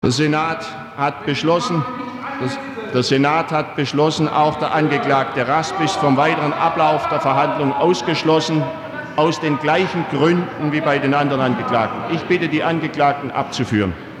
Der Senat hat beschlossen, auch der Angeklagte Rasp ist vom weiteren Ablauf der Verhandlungen ausgeschlossen, aus den gleichen Gründen wie bei den anderen Angeklagten. Ich bitte die Angeklagten abzuführen.